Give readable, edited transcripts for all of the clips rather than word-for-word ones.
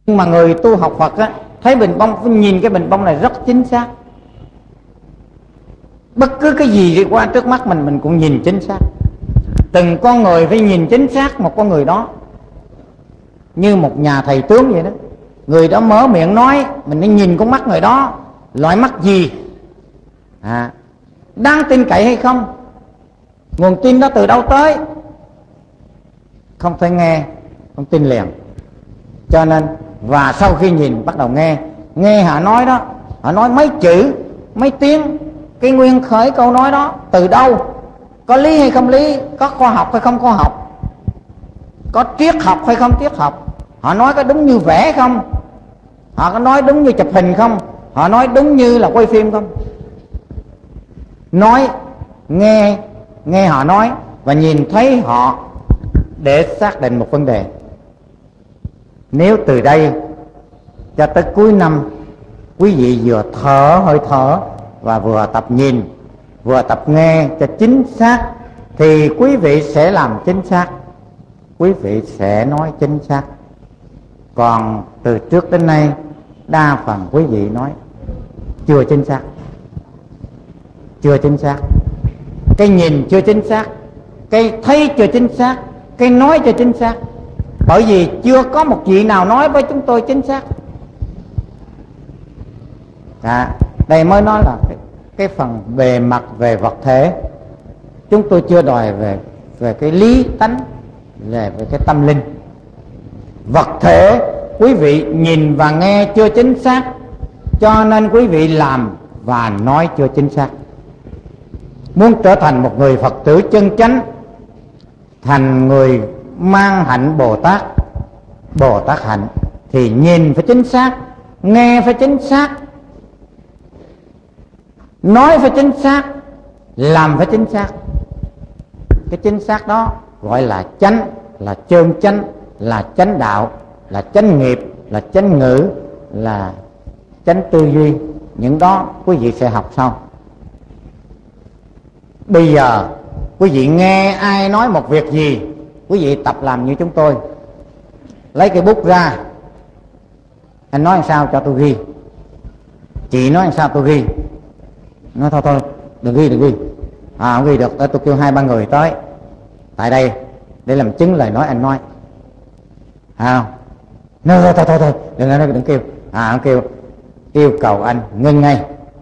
Nhưng mà người tu học Phật á, thấy bình bông phải nhìn cái bình bông này rất chính xác. Bất cứ cái gì đi qua trước mắt mình cũng nhìn chính xác. Từng con người phải nhìn chính xác một con người đó, như một nhà thầy tướng vậy đó. Người đó mở miệng nói, mình phải nhìn con mắt người đó, loại mắt gì, đáng tin cậy hay không, nguồn tin đó từ đâu tới. Không thể nghe, không tin liền. Cho nên, và sau khi nhìn bắt đầu nghe họ nói đó, họ nói mấy chữ, mấy tiếng, cái nguyên khởi câu nói đó từ đâu, có lý hay không lý, có khoa học hay không khoa học, có triết học hay không triết học, họ nói có đúng như vẽ không, họ có nói đúng như chụp hình không, họ nói đúng như là quay phim không. Nói, nghe họ nói và nhìn thấy họ để xác định một vấn đề. Nếu từ đây cho tới cuối năm quý vị vừa thở hơi thở và vừa tập nhìn, vừa tập nghe cho chính xác, thì quý vị sẽ làm chính xác, quý vị sẽ nói chính xác. Còn từ trước đến nay đa phần quý vị nói chưa chính xác, chưa chính xác. Cái nhìn chưa chính xác, cái thấy chưa chính xác, cái nói chưa chính xác. Bởi vì chưa có một vị nào nói với chúng tôi chính xác. Đây mới nói là cái phần bề mặt về vật thể. Chúng tôi chưa đòi về cái lý tánh, về cái tâm linh. Vật thể quý vị nhìn và nghe chưa chính xác, cho nên quý vị làm và nói chưa chính xác. Muốn trở thành một người Phật tử chân chánh, thành người mang hạnh Bồ Tát hạnh, thì nhìn phải chính xác, nghe phải chính xác, nói phải chính xác, làm phải chính xác. Cái chính xác đó gọi là chánh, là chân chánh, là chánh đạo, là chánh nghiệp, là chánh ngữ, là chánh tư duy. Những đó quý vị sẽ học sau. Bây giờ quý vị nghe ai nói một việc gì, quý vị tập làm như chúng tôi. Lấy cái bút ra, anh nói làm sao cho tôi ghi, chị nói làm sao tôi ghi. Nói thôi đừng ghi. Không ghi được, tôi kêu 2-3 người tới tại đây để làm chứng lời nói anh nói. Không, thôi đừng kêu. Không kêu, yêu cầu anh ngưng ngay.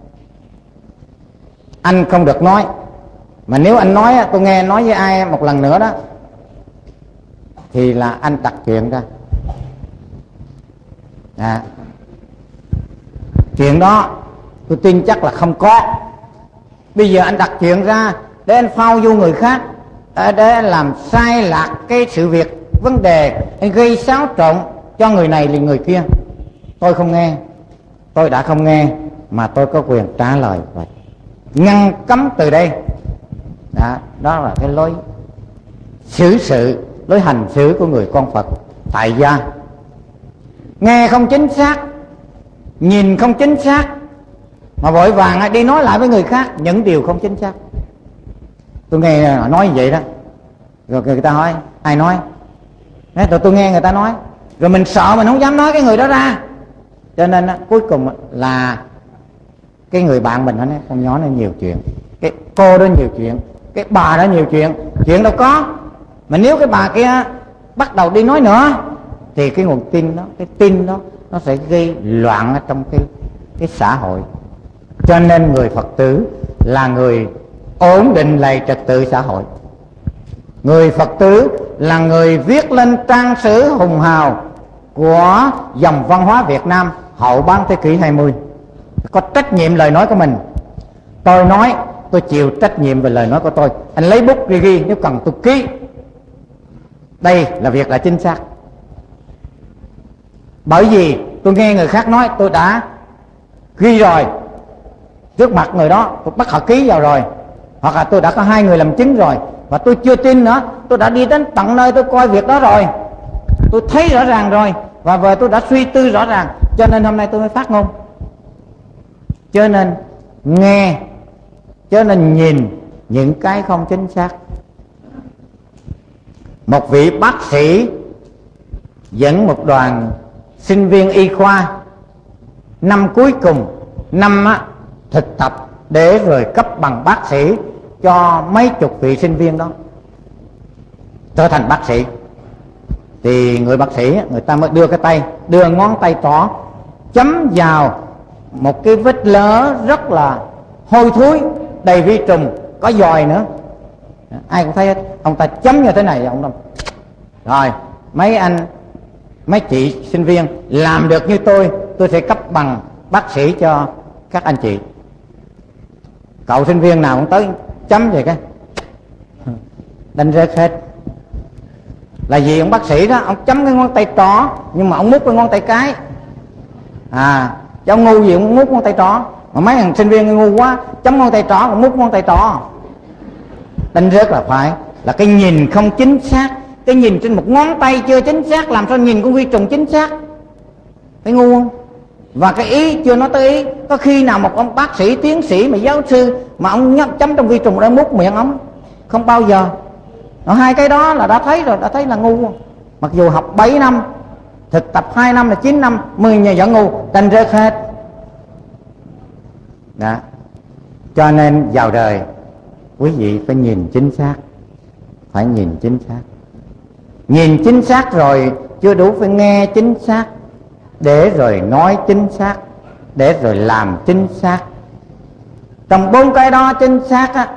Anh không được nói, mà nếu anh nói, tôi nghe nói với ai một lần nữa đó, thì là anh đặt chuyện ra. Chuyện đó tôi tin chắc là không có. Bây giờ anh đặt chuyện ra để anh phao vô người khác, để anh làm sai lạc cái sự việc, vấn đề, anh gây xáo trộn cho người này liền người kia. Tôi không nghe, tôi đã không nghe, mà tôi có quyền trả lời và ngăn cấm từ đây. Đó là cái lối xử sự, lối hành xử của người con Phật tại gia. Nghe không chính xác, nhìn không chính xác, mà vội vàng đi nói lại với người khác những điều không chính xác. Tôi nghe họ nói như vậy đó, rồi người ta hỏi ai nói, rồi tôi nghe người ta nói, rồi mình sợ mình không dám nói cái người đó ra. Cho nên cuối cùng là cái người bạn mình nói con nhỏ nó nhiều chuyện, cái cô đó nhiều chuyện, cái bà đó nhiều chuyện đâu có. Mà nếu cái bà kia bắt đầu đi nói nữa thì cái nguồn tin đó, cái tin đó nó sẽ gây loạn ở trong cái xã hội. Cho nên người Phật tử là người ổn định lại trật tự xã hội. Người Phật tử là người viết lên trang sử hùng hào của dòng văn hóa Việt Nam hậu bán thế kỷ 20. Có trách nhiệm lời nói của mình. Tôi nói, tôi chịu trách nhiệm về lời nói của tôi. Anh lấy bút ghi, nếu cần tôi ký. Đây là việc là chính xác. Bởi vì tôi nghe người khác nói, tôi đã ghi rồi trước mặt người đó, tôi bắt họ ký vào rồi, hoặc là tôi đã có 2 người làm chứng rồi, và tôi chưa tin nữa, tôi đã đi đến tận nơi tôi coi việc đó rồi, tôi thấy rõ ràng rồi, và về tôi đã suy tư rõ ràng, cho nên hôm nay tôi mới phát ngôn. Cho nên nghe, cho nên nhìn những cái không chính xác. Một vị bác sĩ dẫn một đoàn sinh viên y khoa năm cuối cùng, năm thực tập để rồi cấp bằng bác sĩ cho mấy chục vị sinh viên đó trở thành bác sĩ. Thì người bác sĩ người ta mới đưa ngón tay trỏ chấm vào một cái vết lở rất là hôi thối, đầy vi trùng, có giòi nữa. Ai cũng thấy hết. Ông ta chấm như thế này, ông ta rồi mấy chị sinh viên làm được như tôi sẽ cấp bằng bác sĩ cho các anh chị. Cậu sinh viên nào cũng tới chấm vậy cái đánh rớt hết. Là vì ông bác sĩ đó, ông chấm cái ngón tay trỏ nhưng mà ông mút cái ngón tay cái. Chứ ông ngu gì ông mút ngón tay trỏ. Mà mấy thằng sinh viên ngu quá, chấm ngón tay trỏ còn mút ngón tay trỏ. Đánh rớt là phải là cái nhìn không chính xác. Cái nhìn trên một ngón tay chưa chính xác, làm sao nhìn con vi trùng chính xác? Phải ngu không? Và cái ý chưa nói tới ý. Có khi nào một ông bác sĩ, tiến sĩ mà giáo sư mà ông chấm trong vi trùng đã mút miệng ông? Không bao giờ. Hai cái đó là đã thấy rồi, đã thấy là ngu. Mặc dù học 7 năm, thực tập 2 năm là 9 năm, 10 nhà vẫn ngu, đánh rớt hết. Đó. Cho nên vào đời quý vị phải nhìn chính xác. Phải nhìn chính xác. Nhìn chính xác rồi chưa đủ, phải nghe chính xác, để rồi nói chính xác, để rồi làm chính xác. Trong 4 cái đó chính xác á,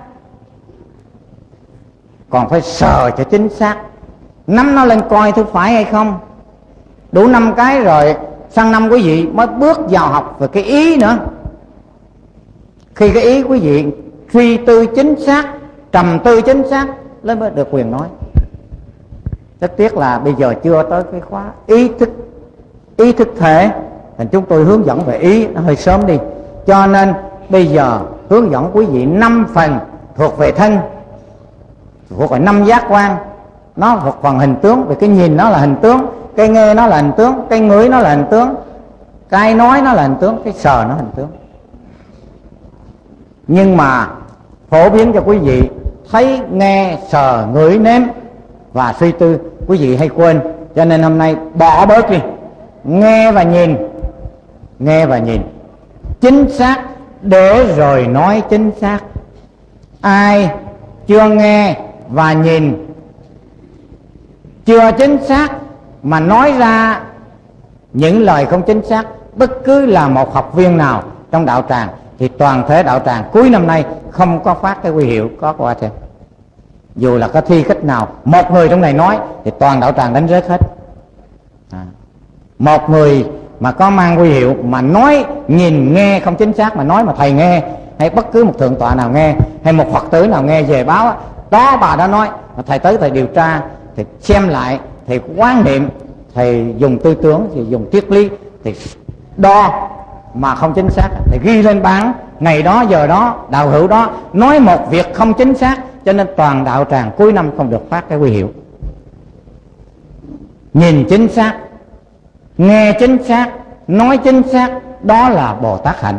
còn phải sờ cho chính xác, nắm nó lên coi thứ phải hay không. Đủ 5 cái rồi, sang năm quý vị mới bước vào học về cái ý nữa. Khi cái ý quý vị suy tư chính xác, trầm tư chính xác, mới được quyền nói. Rất tiếc là bây giờ chưa tới cái khóa ý thức thể, thành chúng tôi hướng dẫn về ý nó hơi sớm đi. Cho nên bây giờ hướng dẫn quý vị 5 phần thuộc về thân, thuộc về 5 giác quan. Nó thuộc phần hình tướng, về cái nhìn nó là hình tướng, cái nghe nó là hình tướng, cái ngửi nó là hình tướng, cái nói nó là hình tướng, cái sờ nó hình tướng. Nhưng mà phổ biến cho quý vị thấy, nghe, sờ, ngửi, nếm và suy tư, quý vị hay quên. Cho nên hôm nay bỏ bớt đi, nghe và nhìn. Nghe và nhìn chính xác để rồi nói chính xác. Ai chưa nghe và nhìn chưa chính xác mà nói ra những lời không chính xác, bất cứ là một học viên nào trong đạo tràng thì toàn thể đạo tràng cuối năm nay không có phát cái huy hiệu có qua trên. Dù là có thi khách nào, một người trong này nói thì toàn đạo tràng đánh rớt hết. Một người mà có mang huy hiệu mà nói nhìn nghe không chính xác, mà nói mà thầy nghe, hay bất cứ một thượng tọa nào nghe, hay một Phật tử nào nghe về báo đó bà đã nói, mà thầy tới thầy điều tra, thầy xem lại, thầy quán niệm, thầy dùng tư tưởng, thầy dùng triết lý, thầy đo mà không chính xác, thầy ghi lên bảng ngày đó giờ đó đạo hữu đó nói một việc không chính xác, cho nên toàn đạo tràng cuối năm không được phát cái huy hiệu. Nhìn chính xác, nghe chính xác, nói chính xác, đó là Bồ Tát hạnh.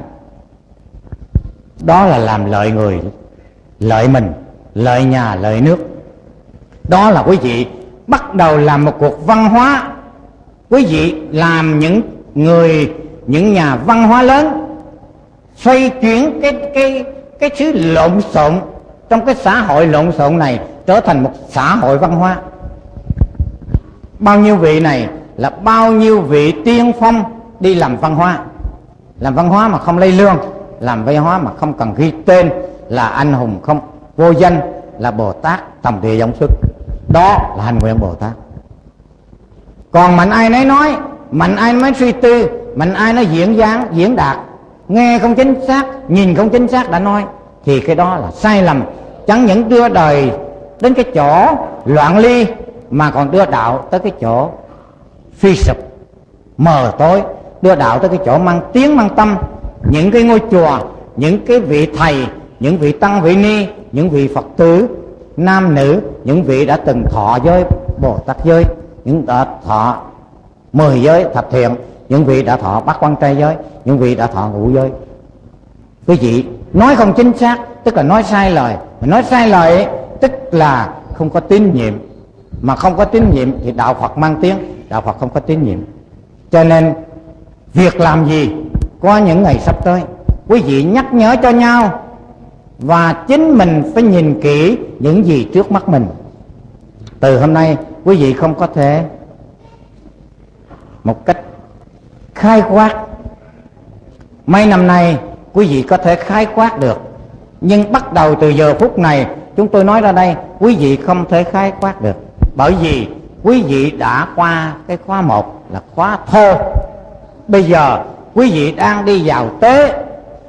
Đó là làm lợi người, lợi mình, lợi nhà, lợi nước. Đó là quý vị bắt đầu làm một cuộc văn hóa. Quý vị làm những nhà văn hóa lớn, xoay chuyển cái sự lộn xộn trong cái xã hội lộn xộn này trở thành một xã hội văn hóa. Bao nhiêu vị này là bao nhiêu vị tiên phong đi làm văn hóa. Làm văn hóa mà không lấy lương, làm văn hóa mà không cần ghi tên, là anh hùng không vô danh, là Bồ Tát tầm địa giống xuất. Đó là hành nguyện Bồ Tát. Còn mạnh ai nấy nói, mạnh ai mới suy tư, mạnh ai nói diễn đạt, nghe không chính xác, nhìn không chính xác đã nói, thì cái đó là sai lầm. Chẳng những đưa đời đến cái chỗ loạn ly, mà còn đưa đạo tới cái chỗ suy sụp, mờ tối, đưa đạo tới cái chỗ mang tiếng mang tâm. Những cái ngôi chùa, những cái vị thầy, những vị tăng vị ni, những vị Phật tử nam nữ, những vị đã từng thọ giới Bồ Tát giới, những đã thọ 10 giới thập thiện, những vị đã thọ bát quan trai giới, những vị đã thọ ngũ giới. Quý vị nói không chính xác tức là nói sai lời, mà nói sai lời ấy, tức là không có tín nhiệm. Mà không có tín nhiệm thì đạo Phật mang tiếng, đạo Phật không có tín nhiệm. Cho nên việc làm gì có những ngày sắp tới, quý vị nhắc nhở cho nhau, và chính mình phải nhìn kỹ những gì trước mắt mình. Từ hôm nay quý vị không có thể một cách khai quát, mấy năm nay quý vị có thể khai quát được, nhưng bắt đầu từ giờ phút này chúng tôi nói ra đây, quý vị không thể khai quát được. Bởi vì quý vị đã qua cái khóa 1 là khóa thô. Bây giờ quý vị đang đi vào tế,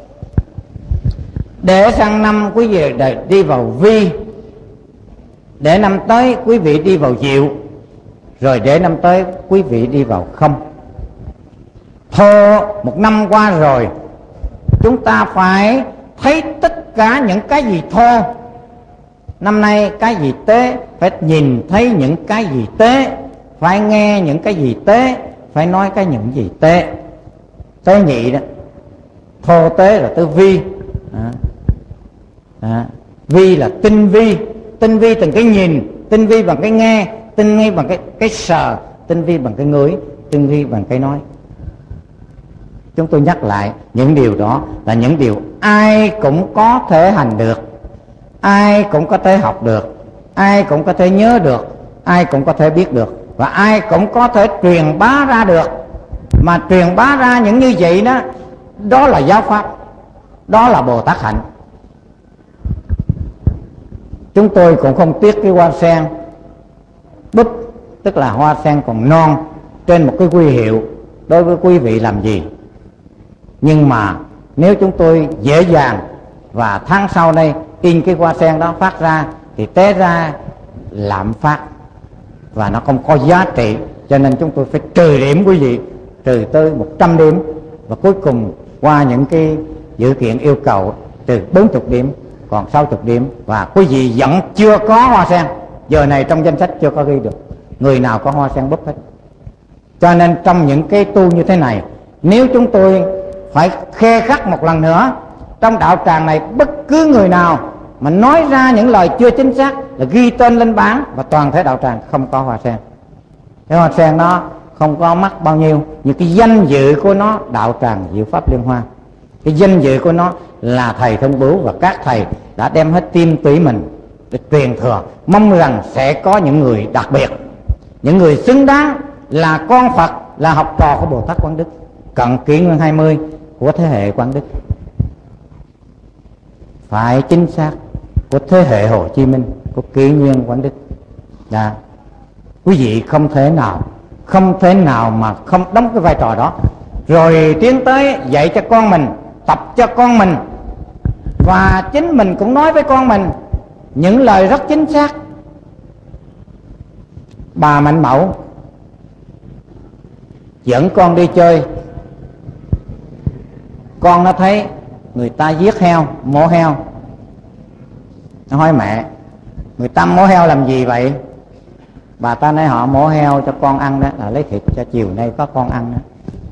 để sang năm quý vị đi vào vi, để năm tới quý vị đi vào diệu, rồi để năm tới quý vị đi vào không. Thô một năm qua rồi, chúng ta phải thấy tất cả những cái gì thô. Năm nay cái gì tế, phải nhìn thấy những cái gì tế, phải nghe những cái gì tế, phải nói cái những gì tế. Tế nhị đó, thô tế là tới vi. Vi là tinh vi, tinh vi từng cái nhìn, tinh vi bằng cái nghe, tinh vi bằng cái sờ, tinh vi bằng cái ngửi, tinh vi bằng cái nói. Chúng tôi nhắc lại, những điều đó là những điều ai cũng có thể hành được, ai cũng có thể học được, ai cũng có thể nhớ được, ai cũng có thể biết được, và ai cũng có thể truyền bá ra được. Mà truyền bá ra những như vậy đó, đó là giáo pháp, đó là Bồ Tát hạnh. Chúng tôi cũng không tiếc cái hoa sen búp, tức là hoa sen còn non, trên một cái huy hiệu đối với quý vị làm gì. Nhưng mà nếu chúng tôi dễ dàng và tháng sau đây in cái hoa sen đó phát ra, thì té ra lạm phát và nó không có giá trị. Cho nên chúng tôi phải trừ điểm quý vị, trừ tới 100 điểm, và cuối cùng qua những cái dự kiện yêu cầu trừ 40 điểm, còn 60 điểm. Và quý vị vẫn chưa có hoa sen, giờ này trong danh sách chưa có ghi được người nào có hoa sen búp hết. Cho nên trong những cái tu như thế này, nếu chúng tôi phải khe khắc một lần nữa, trong đạo tràng này bất cứ người nào mà nói ra những lời chưa chính xác là ghi tên lên bảng, và toàn thể đạo tràng không có hoa sen. Cái hoa sen nó không có mắc bao nhiêu, nhưng cái danh dự của nó, đạo tràng Diệu Pháp Liên Hoa, cái danh dự của nó là thầy Thông Bửu và các thầy đã đem hết tim tủy mình để truyền thừa. Mong rằng sẽ có những người đặc biệt, những người xứng đáng là con Phật, là học trò của Bồ Tát Quán Đức, cận kỷ nguyên 20 của thế hệ Quán Đức, phải chính xác của thế hệ Hồ Chí Minh, của kỷ nguyên Quán Đức. Quý vị không thể nào mà không đóng cái vai trò đó, rồi tiến tới dạy cho con mình, tập cho con mình, và chính mình cũng nói với con mình những lời rất chính xác. Bà Mạnh Mẫu dẫn con đi chơi, con nó thấy người ta giết heo, mổ heo, nó hỏi mẹ, người ta mổ heo làm gì vậy? Bà ta nói họ mổ heo cho con ăn đó, là lấy thịt cho chiều nay có con ăn đó.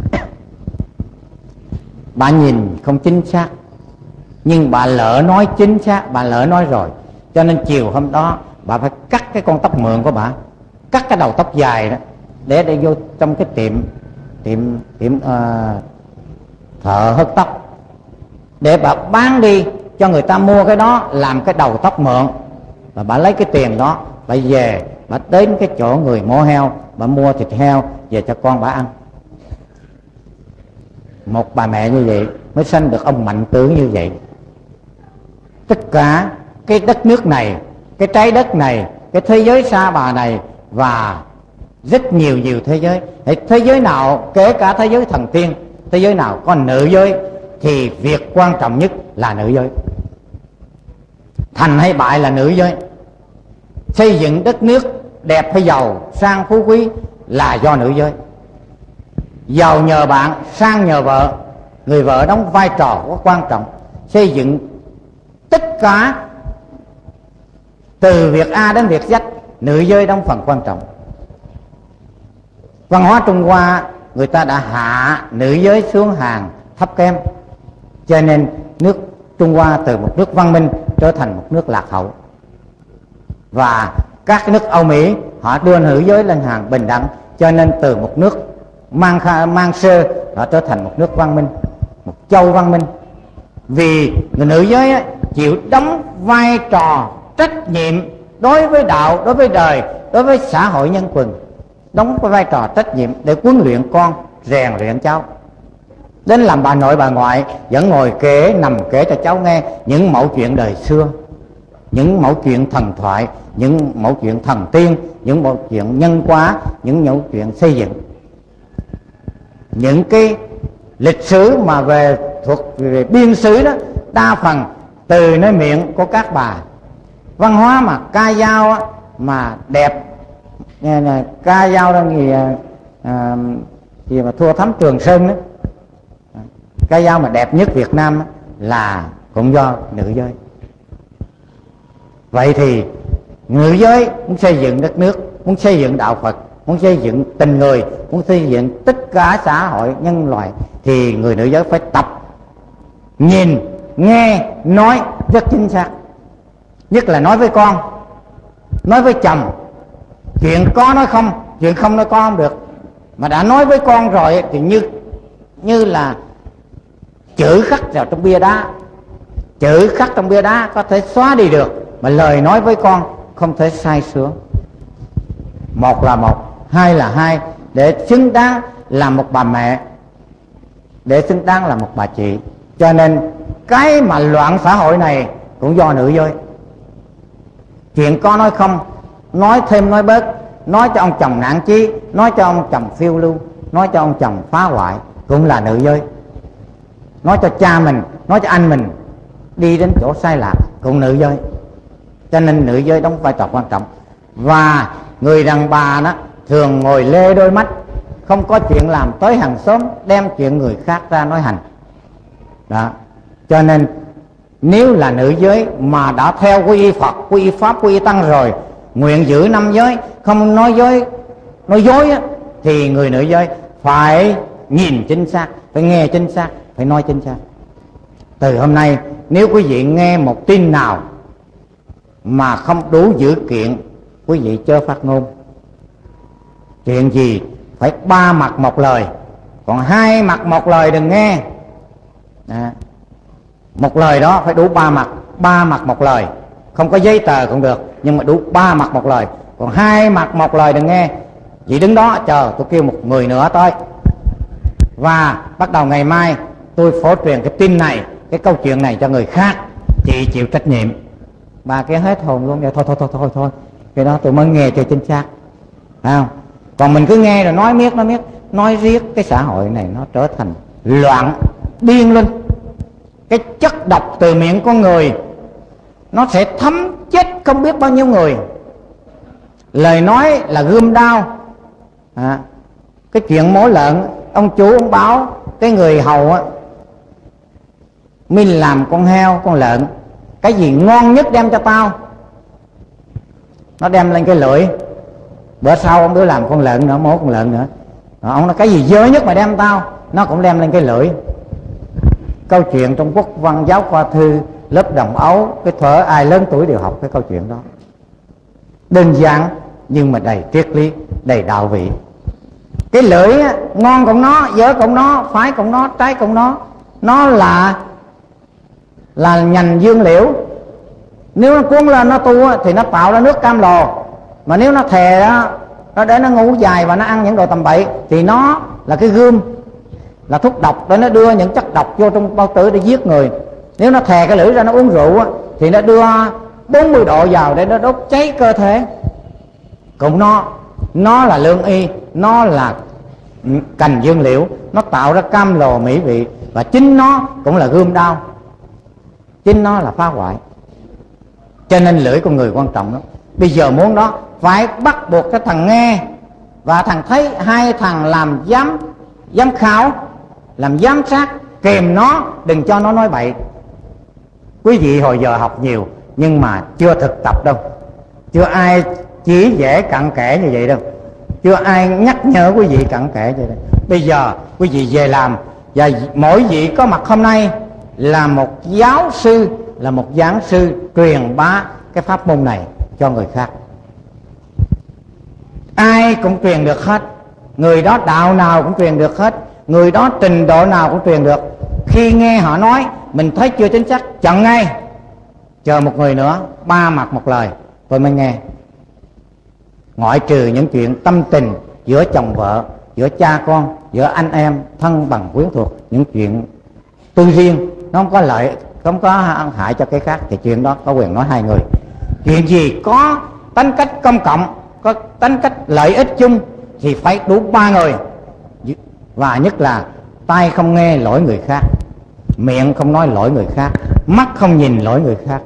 Bà nhìn không chính xác, nhưng bà lỡ nói chính xác, bà lỡ nói rồi. Cho nên chiều hôm đó bà phải cắt cái con tóc mượn của bà, cắt cái đầu tóc dài đó, để vô trong cái tiệm thợ hớt tóc, để bà bán đi cho người ta mua cái đó làm cái đầu tóc mượn. Và bà lấy cái tiền đó, bà về, bà đến cái chỗ người mổ heo, bà mua thịt heo về cho con bà ăn. Một bà mẹ như vậy mới sanh được ông Mạnh Tướng như vậy. Tất cả cái đất nước này, cái trái đất này, cái thế giới sa bà này, và rất nhiều thế giới. Thế giới nào, kể cả thế giới thần tiên, thế giới nào có nữ giới, thì việc quan trọng nhất là nữ giới. Thành hay bại là nữ giới. Xây dựng đất nước đẹp hay giàu, sang phú quý là do nữ giới. Giàu nhờ bạn, sang nhờ vợ. Người vợ đóng vai trò rất quan trọng. Xây dựng tất cả từ việc A đến việc Z, nữ giới đóng phần quan trọng. Văn hóa Trung Hoa người ta đã hạ nữ giới xuống hàng thấp kém, cho nên nước Trung Hoa từ một nước văn minh trở thành một nước lạc hậu. Và các nước Âu Mỹ họ đưa nữ giới lên hàng bình đẳng, cho nên từ một nước mang sơ, họ trở thành một nước văn minh, một châu văn minh. Vì người nữ giới á, chịu đóng vai trò trách nhiệm đối với đạo, đối với đời, đối với xã hội nhân quần, đóng cái vai trò trách nhiệm để huấn luyện con, rèn luyện cháu. Đến làm bà nội bà ngoại vẫn ngồi kể, nằm kể cho cháu nghe những mẩu chuyện đời xưa, những mẩu chuyện thần thoại, những mẩu chuyện thần tiên, những mẩu chuyện nhân hóa, những mẩu chuyện xây dựng. Những cái lịch sử mà về biên xứ đó, đa phần từ nơi miệng của các bà. Văn hóa mà ca dao á, mà đẹp, ca dao đó gì mà thua thắm Trường Sơn đó, ca dao mà đẹp nhất Việt Nam á, là cũng do nữ giới. Vậy thì nữ giới muốn xây dựng đất nước, muốn xây dựng đạo Phật, muốn xây dựng tình người, muốn xây dựng tất cả xã hội nhân loại, thì người nữ giới phải tập nhìn, nghe, nói rất chính xác. Nhất là nói với con, nói với chồng. Chuyện có nói không, chuyện không nói có không được. Mà đã nói với con rồi thì như là chữ khắc vào trong bia đá. Chữ khắc trong bia đá có thể xóa đi được, mà lời nói với con không thể sai sửa. Một là một, hai là hai, để xứng đáng là một bà mẹ, để xứng đáng là một bà chị. Cho nên cái mà loạn xã hội này cũng do nữ giới. Chuyện có nói không, nói thêm nói bớt, nói cho ông chồng nản chí, nói cho ông chồng phiêu lưu, nói cho ông chồng phá hoại, cũng là nữ giới. Nói cho cha mình, nói cho anh mình đi đến chỗ sai lạc, cũng nữ giới. Cho nên nữ giới đóng vai trò quan trọng. Và người đàn bà đó thường ngồi lê đôi mắt, không có chuyện làm tới hàng xóm, đem chuyện người khác ra nói hành đó. Cho nên nếu là nữ giới mà đã theo quy y Phật, quy y Pháp, quy y Tăng rồi, nguyện giữ 5 giới, không nói dối á, thì người nữ giới phải nhìn chính xác, phải nghe chính xác, phải nói chính xác. Từ hôm nay nếu quý vị nghe một tin nào mà không đủ dữ kiện, quý vị chớ phát ngôn. Chuyện gì phải 3 mặt một lời, còn 2 mặt một lời đừng nghe. Một lời đó phải đủ 3 mặt, 3 mặt một lời. Không có giấy tờ cũng được, nhưng mà đủ 3 mặt một lời. Còn 2 mặt một lời đừng nghe. Chị đứng đó chờ tôi kêu một người nữa tới, và bắt đầu ngày mai tôi phổ truyền cái tin này, cái câu chuyện này cho người khác, chị chịu trách nhiệm. Bà kia hết hồn luôn. Thôi cái đó tôi mới nghe cho chính xác, phải không? Còn mình cứ nghe rồi nói riết, cái xã hội này nó trở thành loạn điên lên. Cái chất độc từ miệng con người nó sẽ thấm chết không biết bao nhiêu người. Lời nói là gươm đao. Cái chuyện mổ lợn, ông chủ ông báo cái người hầu á, mình làm con heo, con lợn, cái gì ngon nhất đem cho tao. Nó đem lên cái lưỡi. Bữa sau ông đứa làm con lợn nữa, mổ con lợn nữa. Ông nói cái gì dơ nhất mà đem tao, nó cũng đem lên cái lưỡi. Câu chuyện trong Quốc văn giáo khoa thư lớp Đồng Ấu, cái thuở ai lớn tuổi đều học cái câu chuyện đó. Đơn giản nhưng mà đầy triết lý, đầy đạo vị. Cái lưỡi á, ngon cũng nó, dở cũng nó, phải cũng nó, trái cũng nó. Nó là nhành dương liễu. Nếu nó cuốn lên nó tu á, thì nó tạo ra nước cam lồ. Mà nếu nó thè đó, nó để nó ngủ dài và nó ăn những đồ tầm bậy, thì nó là cái gươm, là thuốc độc để nó đưa những chất độc vô trong bao tử để giết người. Nếu nó thè cái lưỡi ra nó uống rượu á, thì nó đưa 40 độ vào để nó đốt cháy cơ thể. Cũng nó là lương y, nó là cành dương liễu, nó tạo ra cam lồ mỹ vị. Và chính nó cũng là gươm đao, chính nó là phá hoại. Cho nên lưỡi con người quan trọng lắm. Bây giờ muốn đó phải bắt buộc cái thằng nghe và thằng thấy, hai thằng làm giám khảo, làm giám sát, kèm nó, đừng cho nó nói bậy. Quý vị hồi giờ học nhiều nhưng mà chưa thực tập đâu, chưa ai chỉ dễ cặn kẽ như vậy đâu, chưa ai nhắc nhở quý vị cặn kẽ như vậy. Bây giờ quý vị về làm, và mỗi vị có mặt hôm nay là một giáo sư, là một giảng sư truyền bá cái pháp môn này cho người khác. Ai cũng truyền được hết, người đó đạo nào cũng truyền được hết, người đó trình độ nào cũng truyền được. Khi nghe họ nói mình thấy chưa chính xác, chặn ngay, chờ một người nữa, ba mặt một lời rồi mới nghe. Ngoại trừ những chuyện tâm tình giữa chồng vợ, giữa cha con, giữa anh em, thân bằng quyến thuộc, những chuyện tư riêng, nó không có lợi, không có hại cho cái khác, thì chuyện đó có quyền nói hai người. Chuyện gì có tính cách công cộng, có tính cách lợi ích chung thì phải đủ ba người. Và nhất là tai không nghe lỗi người khác, miệng không nói lỗi người khác, mắt không nhìn lỗi người khác.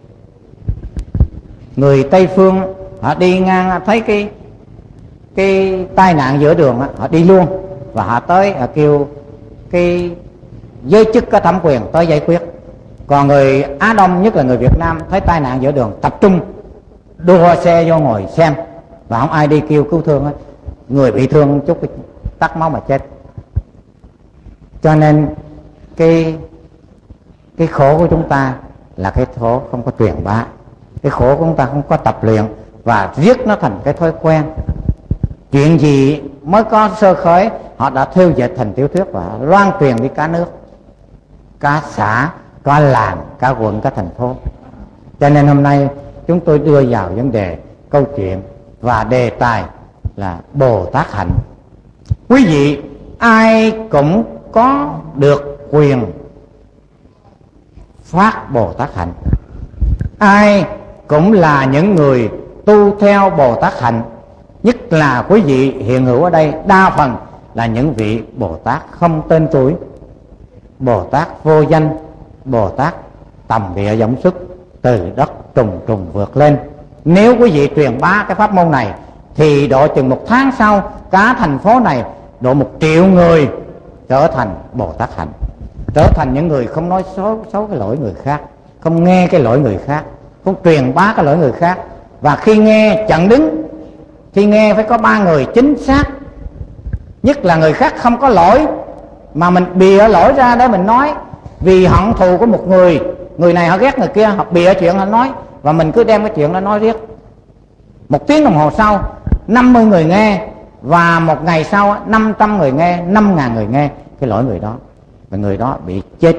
Người Tây phương họ đi ngang thấy cái tai nạn giữa đường, họ đi luôn, và họ tới họ kêu cái giới chức có thẩm quyền tới giải quyết. Còn người Á Đông, nhất là người Việt Nam, thấy tai nạn giữa đường tập trung đua xe vô ngồi xem, và không ai đi kêu cứu thương hết. Người bị thương chút tắc máu mà chết. Cho nên cái khổ của chúng ta là cái khổ không có truyền bá, cái khổ của chúng ta không có tập luyện và riết nó thành cái thói quen. Chuyện gì mới có sơ khởi họ đã thêu dệt thành tiểu thuyết và loan truyền đi cả nước, cả xã, cả làng, cả quận, cả thành phố. Cho nên hôm nay chúng tôi đưa vào vấn đề câu chuyện và đề tài là Bồ Tát hạnh. Quý vị ai cũng có được quyền phát Bồ Tát hạnh, ai cũng là những người tu theo Bồ Tát hạnh. Nhất là quý vị hiện hữu ở đây đa phần là những vị Bồ Tát không tên tuổi, Bồ Tát vô danh, Bồ Tát tầm địa dõng xuất, từ đất trùng trùng vượt lên. Nếu quý vị truyền bá cái pháp môn này thì độ chừng một tháng sau, cả thành phố này độ 1 triệu người trở thành Bồ Tát hạnh, trở thành những người không nói xấu cái lỗi người khác, không nghe cái lỗi người khác, không truyền bá cái lỗi người khác. Và khi nghe chặn đứng, khi nghe phải có 3 người chính xác, nhất là người khác không có lỗi mà mình bịa lỗi ra để mình nói, vì hận thù của một người, người này họ ghét người kia, họ bịa chuyện họ nói, và mình cứ đem cái chuyện đó nói riết. 1 tiếng đồng hồ sau 50 người nghe, và 1 ngày sau 500 người nghe, 5.000 người nghe cái lỗi người đó, và người đó bị chết.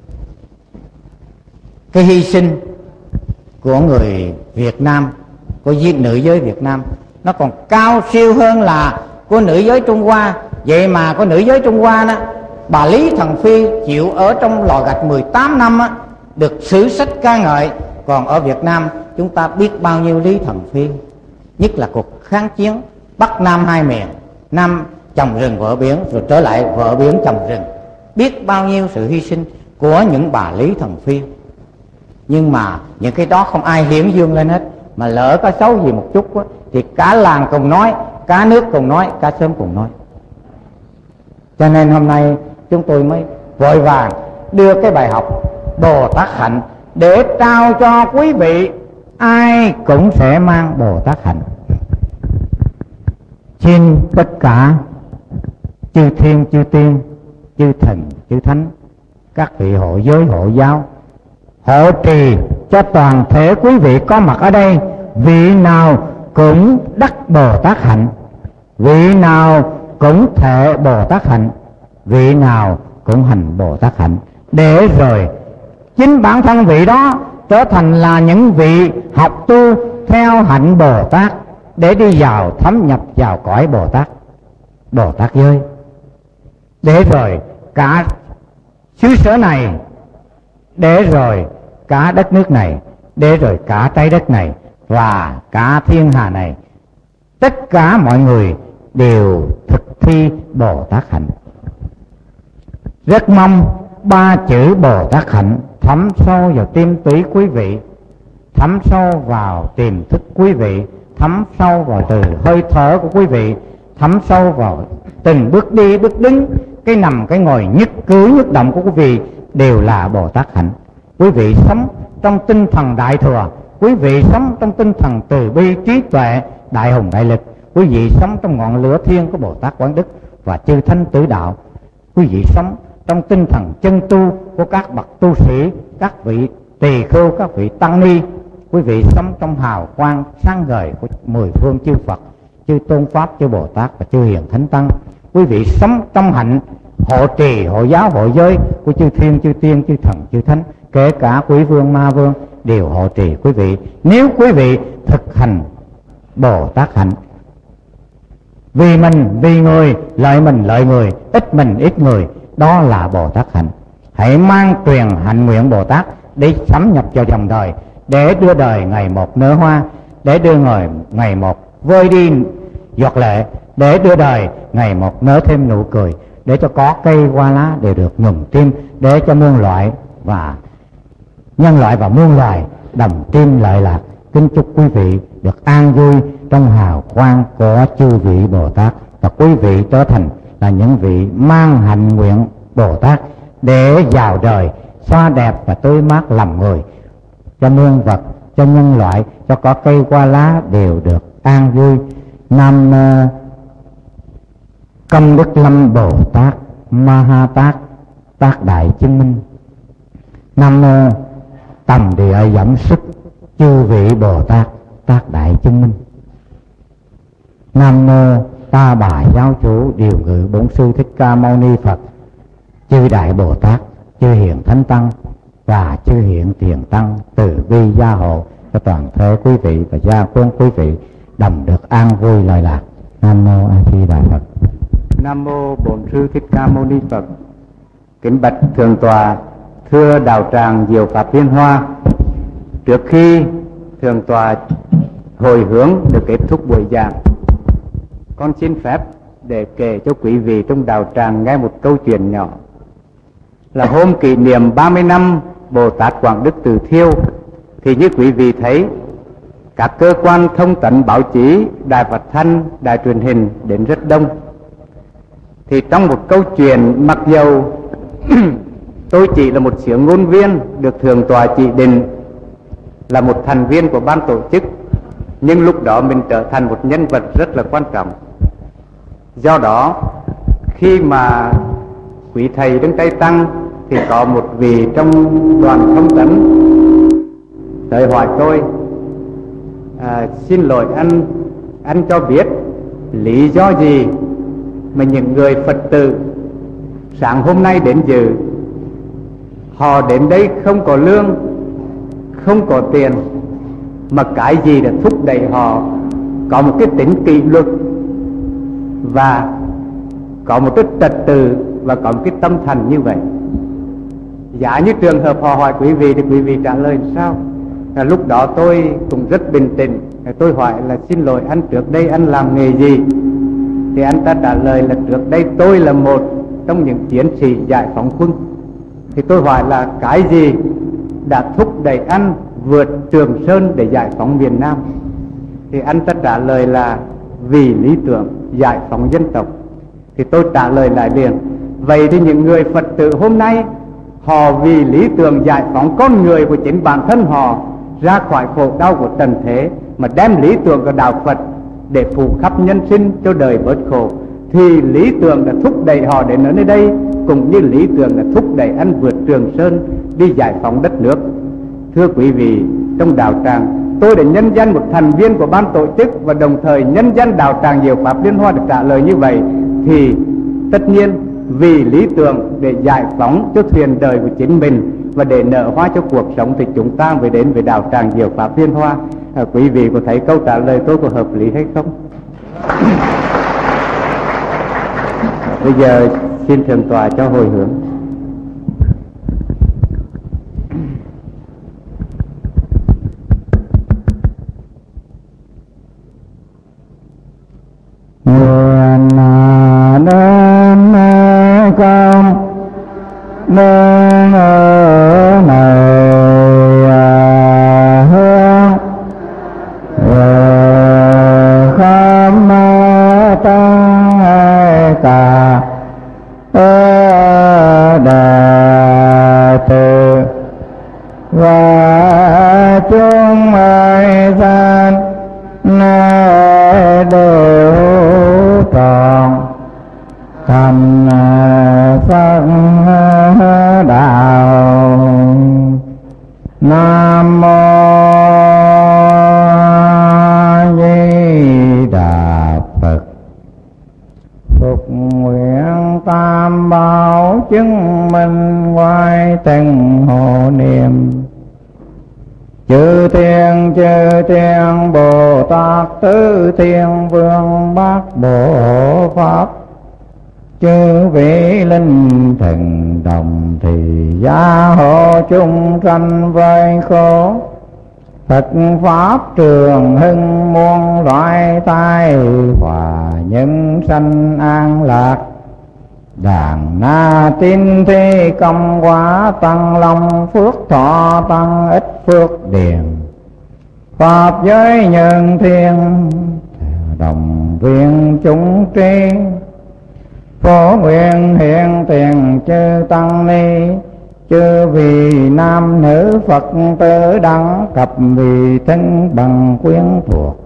Cái hy sinh của người Việt Nam, của nữ giới Việt Nam, nó còn cao siêu hơn là của nữ giới Trung Hoa. Vậy mà của nữ giới Trung Hoa đó, bà Lý Thần Phi chịu ở trong lò gạch 18 năm á, được sử sách ca ngợi. Còn ở Việt Nam chúng ta biết bao nhiêu Lý Thần Phi, nhất là cuộc kháng chiến Bắc Nam hai miền, Nam trồng rừng vợ biển rồi trở lại vợ biển trồng rừng, biết bao nhiêu sự hy sinh của những bà Lý Thần Phi. Nhưng mà những cái đó không ai hiển dương lên hết, mà lỡ có xấu gì một chút á, thì cả làng cùng nói, cả nước cùng nói, cả xóm cùng nói. Cho nên hôm nay chúng tôi mới vội vàng đưa cái bài học Bồ Tát hạnh để trao cho quý vị, ai cũng sẽ mang Bồ Tát hạnh. Xin tất cả chư thiên, chư tiên, chư thần, chư thánh, các vị hộ giới, hộ giáo hộ trì cho toàn thể quý vị có mặt ở đây, vị nào cũng đắc Bồ Tát hạnh, vị nào cũng thệ Bồ Tát hạnh, vị nào cũng hành Bồ Tát hạnh, để rồi chính bản thân vị đó trở thành là những vị học tu theo hạnh Bồ Tát, để đi vào thấm nhập vào cõi Bồ Tát giới, để rồi cả xứ sở này, để rồi cả đất nước này, để rồi cả trái đất này và cả thiên hà này, tất cả mọi người đều thực thi Bồ Tát hạnh. Rất mong 3 chữ Bồ Tát hạnh thấm sâu vào tim tủy quý vị, thấm sâu vào tiềm thức quý vị, thấm sâu vào từ hơi thở của quý vị, thấm sâu vào từng bước đi bước đứng, cái nằm cái ngồi, nhất cử nhất động của quý vị đều là Bồ Tát hạnh. Quý vị sống trong tinh thần đại thừa, quý vị sống trong tinh thần từ bi trí tuệ đại hùng đại lực, quý vị sống trong ngọn lửa thiên của Bồ Tát Quán Đức và chư thánh tử đạo, quý vị sống trong tinh thần chân tu của các bậc tu sĩ, các vị tỳ khưu, các vị tăng ni, quý vị sống trong hào quang sáng ngời của 10 phương chư Phật, chư tôn pháp, chư Bồ Tát và chư hiền thánh tăng. Quý vị sống trong hạnh hộ trì, hộ giáo, hộ giới của chư thiên, chư tiên, chư thần, chư thánh, kể cả quý vương, ma vương đều hộ trì quý vị. Nếu quý vị thực hành Bồ Tát hạnh, vì mình vì người, lợi mình lợi người, ít mình ít người, đó là Bồ Tát hạnh. Hãy mang truyền hạnh nguyện Bồ Tát để xâm nhập vào dòng đời, để đưa đời ngày một nở hoa, để đưa người ngày một vơi đi giọt lệ, để đưa đời ngày một nở thêm nụ cười, để cho có cây hoa lá đều được ngừng tim, để cho muôn loại và nhân loại và muôn loài đồng tim lợi lạc. Kính chúc quý vị được an vui trong hào quang của chư vị Bồ Tát, và quý vị trở thành là những vị mang hạnh nguyện Bồ Tát để vào đời xóa đẹp và tươi mát lòng người, cho muôn vật, cho nhân loại, cho có cây hoa lá đều được an vui. Nam Công Đức Lâm Bồ Tát Ma Ha Tát Tác Đại Chứng Minh. Nam mô Tầm Địa Giảm Sức chư vị Bồ Tát Tác Đại Chứng Minh. Nam mô Ta Bà Giáo Chủ Điều Ngự Bổn Sư Thích Ca Mâu Ni Phật, chư Đại Bồ Tát, chư Hiền Thánh Tăng và chư Hiện Tiền Tăng từ bi gia hộ cho toàn thể quý vị và gia quân quý vị đồng được an vui lợi lạc. Nam mô A Di Đà Phật. Nam mô Bổn Sư Thích Ca Mâu Ni Phật. Kính bạch thượng tọa, thưa đạo tràng Diệu Pháp Liên Hoa, trước khi thượng tọa hồi hướng được kết thúc buổi giảng, con xin phép để kể cho quý vị trong đạo tràng nghe một câu chuyện nhỏ. Là hôm kỷ niệm 30 năm Bồ Tát Quảng Đức Từ Thiêu, thì như quý vị thấy, các cơ quan thông tấn báo chí, đài phát thanh, đài truyền hình đến rất đông. Thì trong một câu chuyện, mặc dầu tôi chỉ là một siêu ngôn viên được thượng tọa chỉ định là một thành viên của ban tổ chức, nhưng lúc đó mình trở thành một nhân vật rất là quan trọng. Do đó, khi mà quý thầy đứng tay tăng, thì có một vị trong đoàn thông tấn tới hỏi tôi, xin lỗi anh cho biết lý do gì mà những người Phật tử sáng hôm nay đến dự, họ đến đây không có lương, không có tiền, mà cái gì đã thúc đẩy họ có một cái tính kỷ luật và có một cái trật tự và có một cái tâm thành như vậy. Giả như trường hợp họ hỏi quý vị thì quý vị trả lời sao? Lúc đó tôi cũng rất bình tĩnh, tôi hỏi là xin lỗi anh, trước đây anh làm nghề gì? Thì anh ta trả lời là trước đây tôi là một trong những chiến sĩ giải phóng quân. Thì tôi hỏi là cái gì đã thúc đẩy anh vượt Trường Sơn để giải phóng miền Nam? Thì anh ta trả lời là vì lý tưởng giải phóng dân tộc. Thì tôi trả lời lại liền, vậy thì những người Phật tử hôm nay, họ vì lý tưởng giải phóng con người của chính bản thân họ ra khỏi khổ đau của trần thế, mà đem lý tưởng của đạo Phật để phù khắp nhân sinh cho đời bớt khổ, thì lý tưởng đã thúc đẩy họ đến ở nơi đây, cũng như lý tưởng đã thúc đẩy anh vượt Trường Sơn đi giải phóng đất nước. Thưa quý vị, trong đạo tràng, tôi đã nhân danh một thành viên của ban tổ chức và đồng thời nhân danh đạo tràng Diệu Pháp Liên Hoa để trả lời như vậy, thì tất nhiên vì lý tưởng để giải phóng cho thuyền đời của chính mình và để nở hoa cho cuộc sống, thì chúng ta mới đến với đạo tràng Diệu Pháp Liên Hoa. Quý vị có thấy câu trả lời tôi có hợp lý hay không? Bây giờ xin thượng tọa cho hồi hướng. Nguyện đến công nương ở này hướng khắp tăng cả đệ tử và chúng gian đều tròn thành Phật đạo. Nam mô A Di Đà đạo chứng minh ngoài từng hộ niệm. Chư thiên Bồ Tát tứ thiên vương bát bộ hộ pháp, chư vị linh thần đồng thì gia hộ chung sanh vơi khổ. Phật pháp trường hưng muôn loại tai hòa, nhân sanh an lạc. Đàn na tín thi công quả, tăng long phước thọ tăng ích phước điền. Pháp giới nhân thiên đồng viên chúng tri, phổ nguyện hiện tiền chư tăng ni. Chư vì nam nữ Phật tử đẳng cập, vì thân bằng quyến thuộc.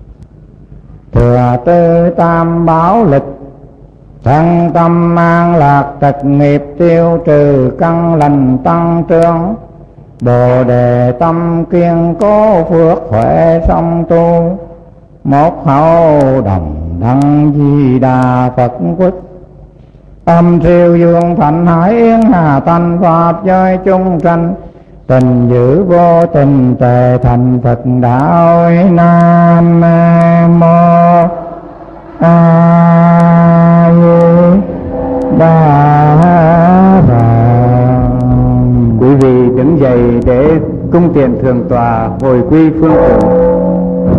Thừa tư tam bảo lực, thân tâm an lạc tật nghiệp tiêu trừ, căn lành tăng trưởng. Bồ đề tâm kiên cố phước huệ song tu, một hậu đồng đăng di đà Phật quốc. Âm siêu dương thành hải yến hà thanh, pháp giới chung sanh. Tình giữ vô tình tề thành Phật đạo. Nam mô A Di Đà Phật. Quý vị đứng dậy để cung tiền thượng tọa hồi quy phương tiện.